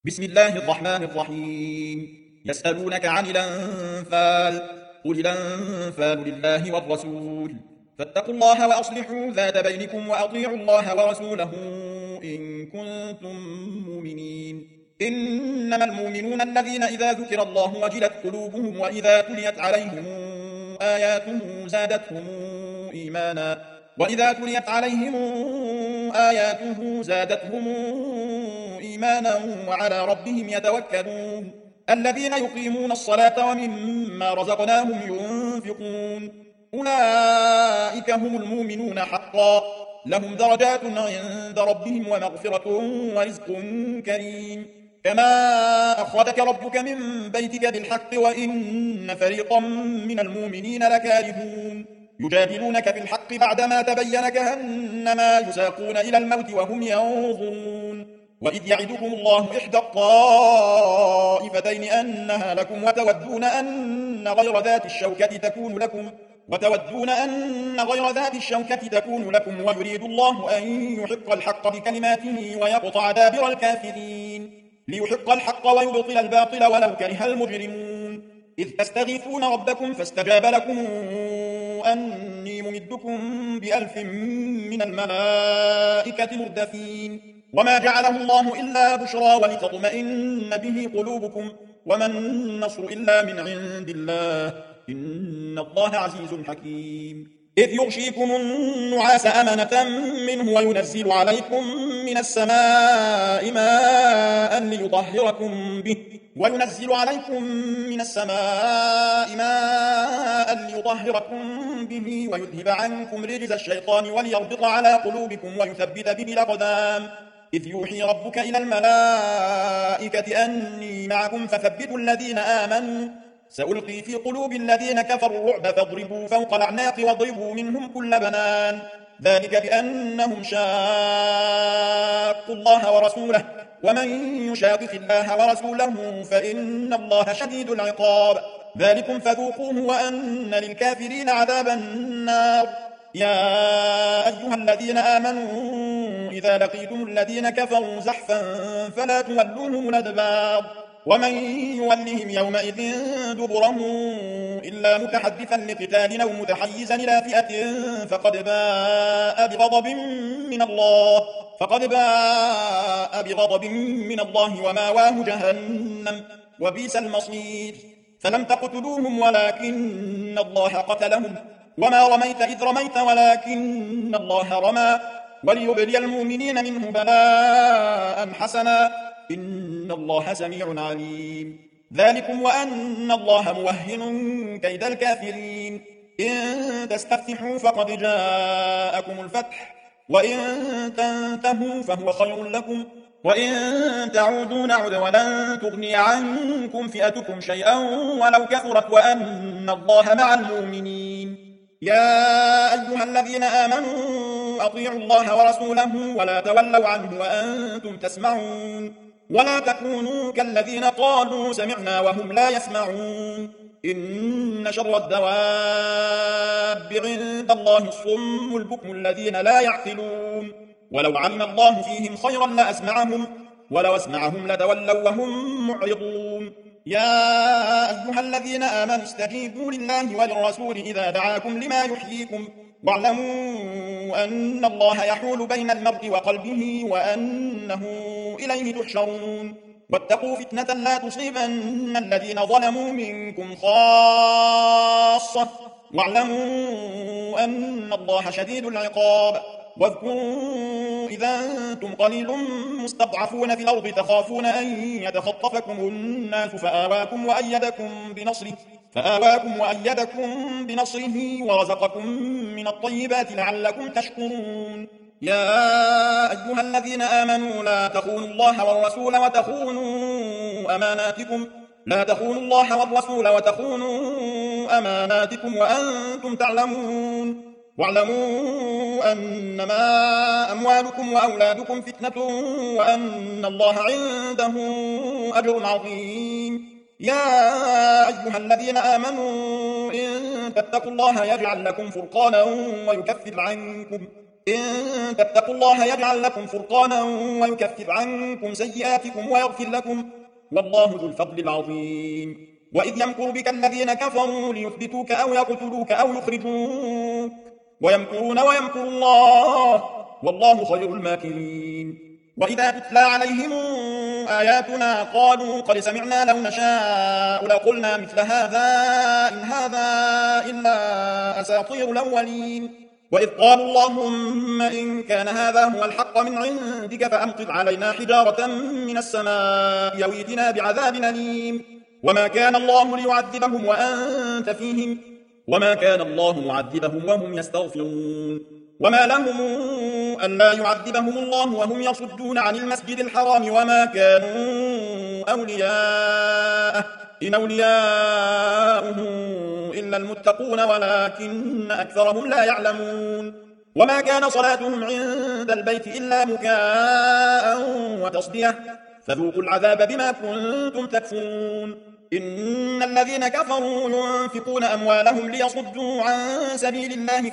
بسم الله الرحمن الرحيم. يسألونك عن الأنفال، قل الأنفال لله والرسول، فاتقوا الله وأصلحوا ذات بينكم وأطيعوا الله ورسوله إن كنتم مؤمنين. إنما المؤمنون الذين إذا ذكر الله وجلت قلوبهم وإذا تليت عليهم آياته زادتهم إيمانا وعلى ربهم يتوكلون. الذين يقيمون الصلاة ومما رزقناهم ينفقون أولئك هم المؤمنون حقا، لهم درجات عند ربهم ومغفرة ورزق كريم. كما أخرجك ربك من بيتك بالحق وإن فريقا من المؤمنين لكارهون. يجادلونك في الحق بعدما تبين كأنما يساقون إلى الموت وهم ينظرون. وإذ يعدكم الله إحدى الطائفتين أنها لكم وتودون أن غير ذات الشوكة تكون لكم ويريد الله أن يحق الحق بكلماته ويقطع دابر الكافرين ليحق الحق ويبطل الباطل ولو كره المجرمون. إذ تستغيثون ربكم فاستجاب لكم أني ممدكم ب1000 من الملائكة مردفين. وما جعله الله إلا بشرى ولتطمئن به قلوبكم وما النصر إلا من عند الله إن الله عزيز حكيم. إذ يغشيكم النعاس أمنة منه وينزل عليكم من السماء ماء ليطهركم به ويذهب عنكم رجز الشيطان وليربط على قلوبكم ويثبت به الأقدام. إذ يوحي ربك إلى الملائكة أني معكم فثبتوا الذين آمنوا سألقي في قلوب الذين كفروا الرعب فاضربوا فوق الأعناق واضربوا منهم كل بنان. ذلك بأنهم شاقوا الله ورسوله ومن يشاقق الله ورسوله فإن الله شديد العقاب. ذلكم فذوقوه وأن للكافرين عذاب النار. يا أيها الذين آمنوا إذا لقيتم الذين كفروا زحفا فلا تولوهم الأدبار ومن يولهم يومئذ دبره إلا متحدثا لقتال أو متحيزا إلى فئة فقد باء بغضب من الله وماواه جهنم وبئس المصير. فلم تقتلوهم ولكن الله قتلهم وما رميت إذ رميت ولكن الله رمى وليبلي المؤمنين منه بلاء حسنا إن الله سميع عليم. ذلكم وأن الله موهن كيد الكافرين. إن تستفتحوا فقد جاءكم الفتح وإن تنتهوا فهو خير لكم وإن تعودوا نعد ولن تغني عنكم فئتكم شيئا ولو كثرت وأن الله مع المؤمنين. يا أيها الذين آمنوا أطيعوا الله ورسوله ولا تولوا عنه وأنتم تسمعون ولا تكونوا كالذين قالوا سمعنا وهم لا يسمعون. إن شر الدواب عند الله الصم البكم الذين لا يعقلون. ولو علم الله فيهم خيرا لأسمعهم ولو أسمعهم لتولوا وهم معرضون. يا أيها الذين آمنوا استجيبوا لله وللرسول إذا دعاكم لما يحييكم واعلموا أن الله يحول بين المرء وقلبه وأنه إليه تحشرون. واتقوا فتنة لا تصيبن الذين ظلموا منكم خاصة واعلموا أن الله شديد العقاب. واذكروا إذا أنتم قليل مستضعفون في الأرض تخافون أن يتخطفكم الناس فآواكم وأيدكم بنصره ورزقكم من الطيبات لعلكم تشكرون. يا أيها الذين آمنوا لا تخونوا الله والرسول وتخونوا أماناتكم وأنتم تعلمون. واعلموا أنما أموالكم وأولادكم فتنة وأن الله عنده أجر عظيم. يا أيها الذين آمنوا إن تتقوا الله يجعل لكم فرقانا إن تتقوا الله يجعل لكم فرقانا ويكفر عنكم سيئاتكم ويغفر لكم، والله ذو الفضل العظيم. وإذ يمكر بك الذين كفروا ليثبتوك أو يقتلوك أو يخرجوك ويمكرون ويمكر الله والله خير الماكرين. وإذا تتلى عليهم آياتنا قالوا قد سمعنا لو نشاء لقلنا مثل هذا إن هذا إلا أساطير الأولين. وإذ قالوا اللهم إن كان هذا هو الحق من عندك فأمطر علينا حجارة من السماء أو ائتنا بعذاب أليم. وما كان الله ليعذبهم وأنت فيهم وما كان الله معذبهم وهم يستغفرون. وما لهم ألا يعذبهم الله وهم يصدون عن المسجد الحرام وما كانوا أولياءه إن أولياؤه إلا المتقون ولكن أكثرهم لا يعلمون. وما كان صلاتهم عند البيت إلا مكاء وتصدية فذوقوا العذاب بما كنتم تكفرون. إن الذين كفروا ينفقون أموالهم ليصدوا عن سبيل الله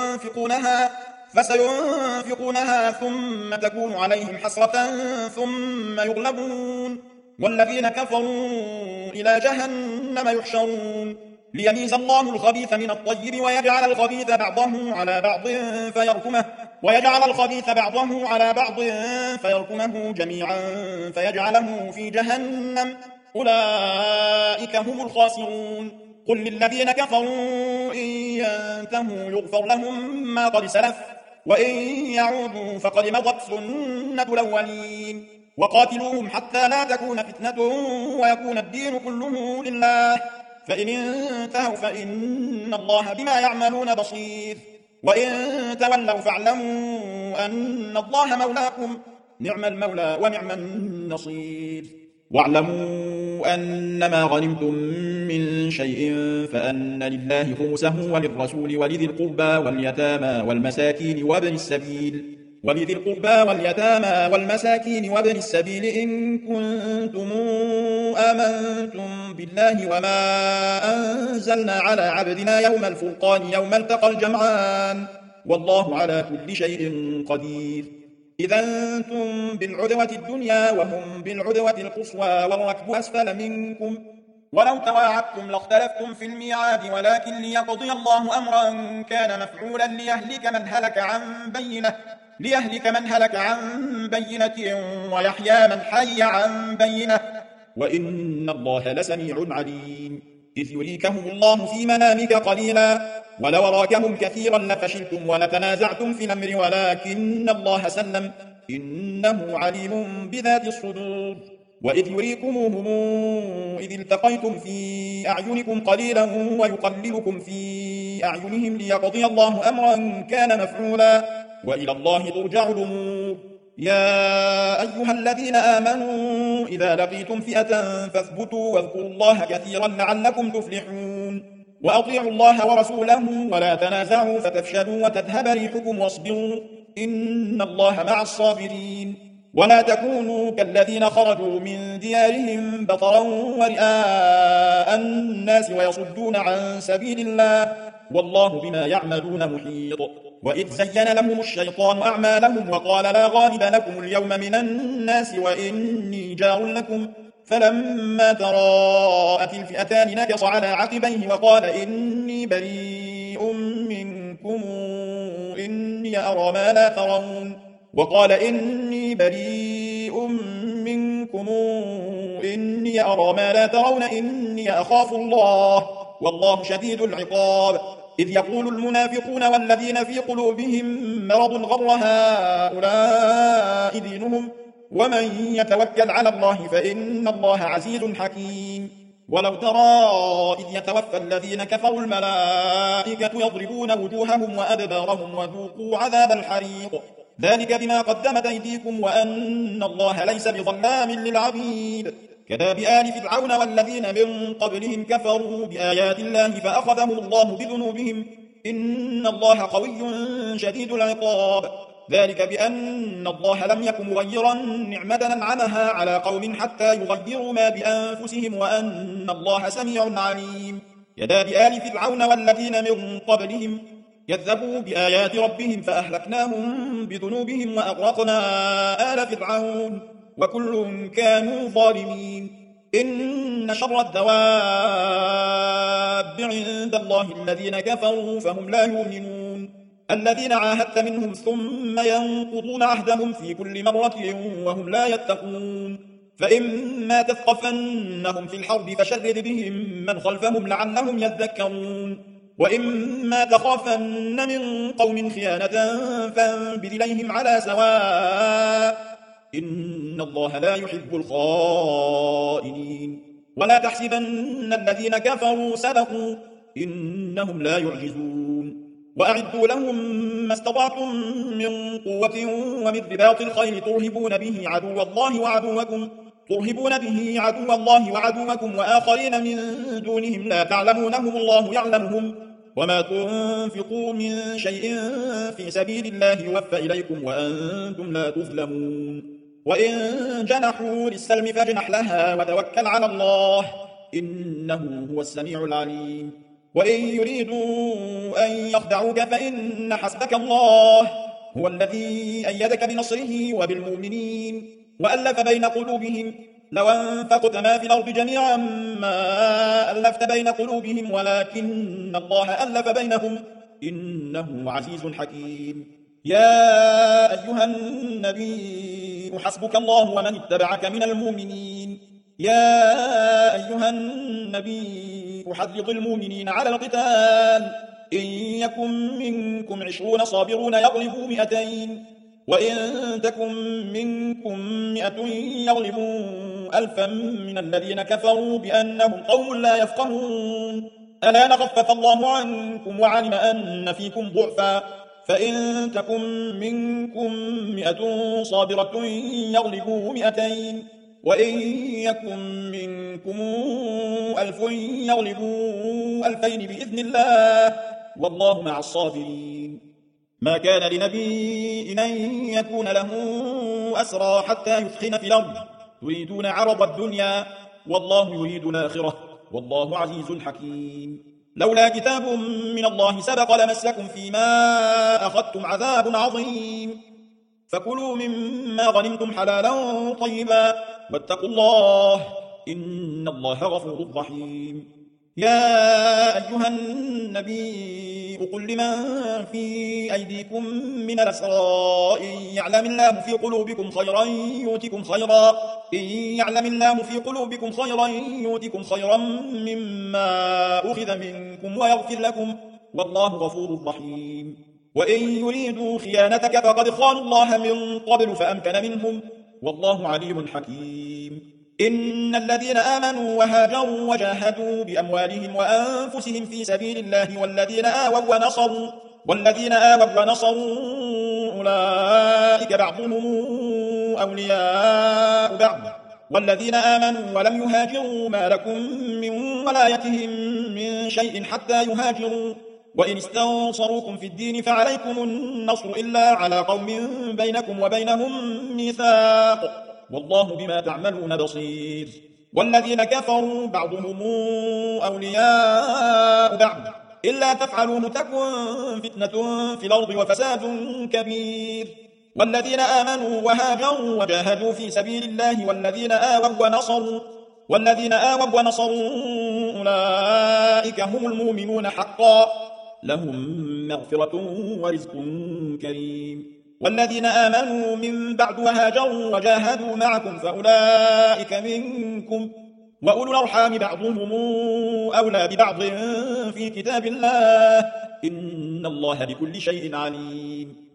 فسينفقونها ثم تكون عليهم حسرة ثم يغلبون والذين كفروا إلى جهنم يحشرون ليميز الله الخبيث من الطيب ويجعل الخبيث بعضه على بعض فيركمه جميعا فيجعله في جهنم أولئك هم الخاسرون. قل للذين كفروا إن ينتهوا يغفر لهم ما قد سلف وإن يعودوا فقد مضت سنة الأولين. وقاتلوهم حتى لا تكون فتنة ويكون الدين كله لله فإن انتهوا فإن الله بما يعملون بصير. وإن تولوا فاعلموا أن الله مولاكم نعم المولى ونعم النصير. واعلموا أنما غنمتم من شيء فأن لله خمسه وللرسول ولذي القربى واليتامى والمساكين وابن السبيل إن كنتم آمنتم بالله وما أنزلنا على عبدنا يوم الفرقان يوم التقى الجمعان والله على كل شيء قدير. إذا أنتم بالعدوة الدنيا وهم بالعدوة القصوى والركب أسفل منكم ولو تواعدتم لاختلفتم في الميعاد ولكن ليقضي الله أمرا كان مفعولا ليهلك من هلك عن بينة ويحيى من حي عن بينة وإن الله لسميع عليم. إذ يريكهم الله في منامك قليلا ولو راكهم كثيرا لفشلتم ولتنازعتم في الأمر ولكن الله سلم إنه عليم بذات الصدور. وإذ يريكموهم إذ التقيتم في أعينكم قليلا ويقللكم في أعينهم ليقضي الله أمرا كان مفعولا وإلى الله ترجع الأمور. يا أيها الذين آمنوا إذا لقيتم فئة فاثبتوا واذكروا الله كثيرا لعلكم تفلحون. وأطيعوا الله ورسوله ولا تنازعوا فتفشلوا وتذهب ريحكم واصبروا إن الله مع الصابرين. ولا تكونوا كالذين خرجوا من ديارهم بطرا ورئاء الناس ويصدون عن سبيل الله والله بما يعملون محيط. وإذ زين لهم الشيطان أعمالهم وقال لا غالب لكم اليوم من الناس وإني جار لكم فلما تراءت الفئتان نكص على عقبيه وقال إني بريء منكم إني أرى ما لا ترون إني أخاف الله والله شديد العقاب. إذ يقول المنافقون والذين في قلوبهم مرض غر هؤلاء دينهم ومن يتوكل على الله فإن الله عزيز حكيم. ولو ترى إذ يتوفى الذين كفروا الملائكة يضربون وجوههم وأدبارهم وذوقوا عذاب الحريق ذلك بما قدمت أيديكم وأن الله ليس بظلام للعبيد. كداب آل فرعون والذين من قبلهم كفروا بآيات الله فأخذهم الله بذنوبهم إن الله قوي شديد العقاب. ذلك بأن الله لم يكن مغيرا نعمة أنعمها على قوم حتى يغيروا ما بأنفسهم وأن الله سميع عليم. كداب آل فرعون والذين من قبلهم كذبوا بآيات ربهم فأهلكناهم بذنوبهم وأغرقنا آل فرعون وكل كانوا ظالمين إن شر الدواب عند الله الذين كفروا فهم لا يؤمنون الذين عاهدت منهم ثم ينقضون عهدهم في كل مرة وهم لا يتقون فإما تثقفنهم في الحرب فشرد بهم من خلفهم لعلهم يذكرون وإما تخافن من قوم خيانة فانبذ إليهم على سواء إن الله لا يحب الخائنين ولا تحسبن الذين كفروا سبقوا إنهم لا يعجزون وأعدوا لهم ما استطعتم من قوة ومن رباط الخيل ترهبون به عدو الله وعدوكم وآخرين من دونهم لا تعلمونهم الله يعلمهم وما تنفقوا من شيء في سبيل الله يوفى إليكم وأنتم لا تظلمون وإن جنحوا للسلم فاجنح لها وتوكل على الله إنه هو السميع العليم وإن يريدوا أن يخدعوك فإن حسبك الله هو الذي أيدك بنصره وبالمؤمنين وألف بين قلوبهم لو أنفقت ما في الأرض جميعا ما ألفت بين قلوبهم ولكن الله ألف بينهم إنه عزيز حكيم يا أيها النبي حسبك الله ومن اتبعك من المؤمنين يا أيها النبي حرض المؤمنين على القتال إن يكن منكم 20 صابرون يغلبوا 200 وإن تكن منكم 100 يغلبوا 1000 من الذين كفروا بأنهم قوم لا يفقهون الآن خفف الله عنكم وعلم أن فيكم ضعفا فإن تكن منكم 100 صابرة يغلبوا 200 وإن يكن منكم 1000 يغلبوا 2000 بإذن الله والله مع الصابرين ما كان لنبي أن يكون له أسرى حتى يثخن في الأرض تريدون عرض الدنيا والله يريد الآخرة والله عزيز حكيم لولا كتاب من الله سبق لمسكم فيما أخذتم عذاب عظيم فكلوا مما غنمتم حلالا طيبا واتقوا الله إن الله غفور رحيم يا أيها النبي قل لمن في أيديكم من الأسرى إن يعلم الله في قلوبكم خيرا يؤتكم خيرا مما أخذ منكم ويغفر لكم والله غفور رحيم وإن يريدوا خيانتك فقد خانوا الله من قبل فأمكن منهم والله عليم حكيم إن الذين آمنوا وهاجروا وجاهدوا بأموالهم وأنفسهم في سبيل الله والذين آووا ونصروا أولئك بعضهم أولياء بعض والذين آمنوا ولم يهاجروا ما لكم من ولايتهم من شيء حتى يهاجروا وإن استنصروكم في الدين فعليكم النصر إلا على قوم بينكم وبينهم ميثاق والله بما تعملون بصير والذين كفروا بعضهم أولياء بعض إلا تفعلوا تكن فتنة في الأرض وفساد كبير والذين آمنوا وهاجروا وجاهدوا في سبيل الله والذين آووا ونصروا أولئك هم المؤمنون حقا لهم مغفرة ورزق كريم والذين آمنوا من بعد وهاجروا وجاهدوا معكم فأولئك منكم وأولو الأرحام بعضهم أولى ببعض في كتاب الله إن الله بكل شيء عليم